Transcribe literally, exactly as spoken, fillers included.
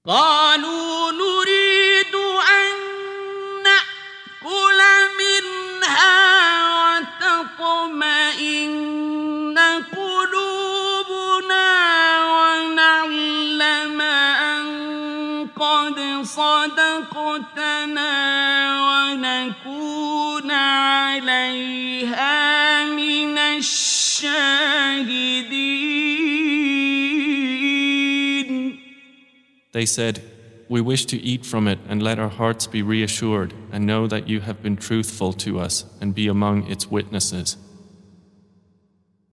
قالوا نريد أن نأكل منها وتطمئن قلوبنا ونعلم أن قد صدقتنا ونكون عليها من الشاهدين. They said, "We wish to eat from it and let our hearts be reassured and know that you have been truthful to us and be among its witnesses."